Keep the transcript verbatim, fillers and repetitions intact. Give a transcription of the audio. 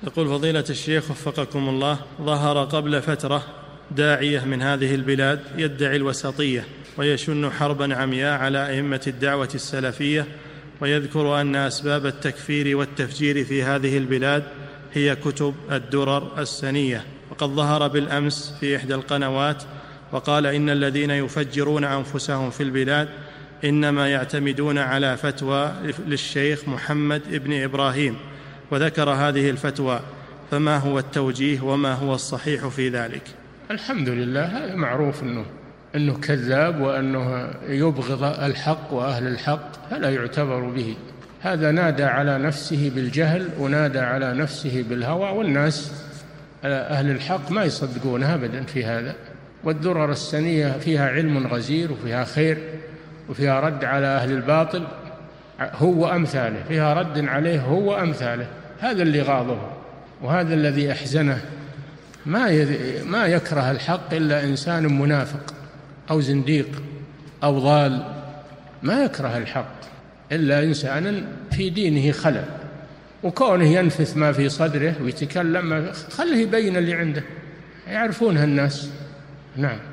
يقول فضيلة الشيخ وفقكم الله، ظهر قبل فترة داعية من هذه البلاد يدعي الوسطية ويشن حربا عمياء على أئمة الدعوة السلفية، ويذكر أن أسباب التكفير والتفجير في هذه البلاد هي كتب الدرر السنية. وقد ظهر بالأمس في إحدى القنوات وقال إن الذين يفجرون أنفسهم في البلاد إنما يعتمدون على فتوى للشيخ محمد ابن إبراهيم، وذكر هذه الفتوى، فما هو التوجيه وما هو الصحيح في ذلك؟ الحمد لله، هذا معروف أنه, أنه كذاب وأنه يبغض الحق وأهل الحق، فلا يعتبر به. هذا نادى على نفسه بالجهل ونادى على نفسه بالهوى، والناس أهل الحق ما يصدقونها أبدا في هذا. والدرر السنية فيها علم غزير وفيها خير وفيها رد على أهل الباطل هو أمثاله، فيها رد عليه هو أمثاله. هذا اللي غاضه وهذا الذي أحزنه. ما ما يكره الحق إلا إنسان منافق أو زنديق أو ضال، ما يكره الحق إلا إنسان في دينه خلل، وكونه ينفث ما في صدره ويتكلم، خله يبين اللي عنده، يعرفونها الناس. نعم.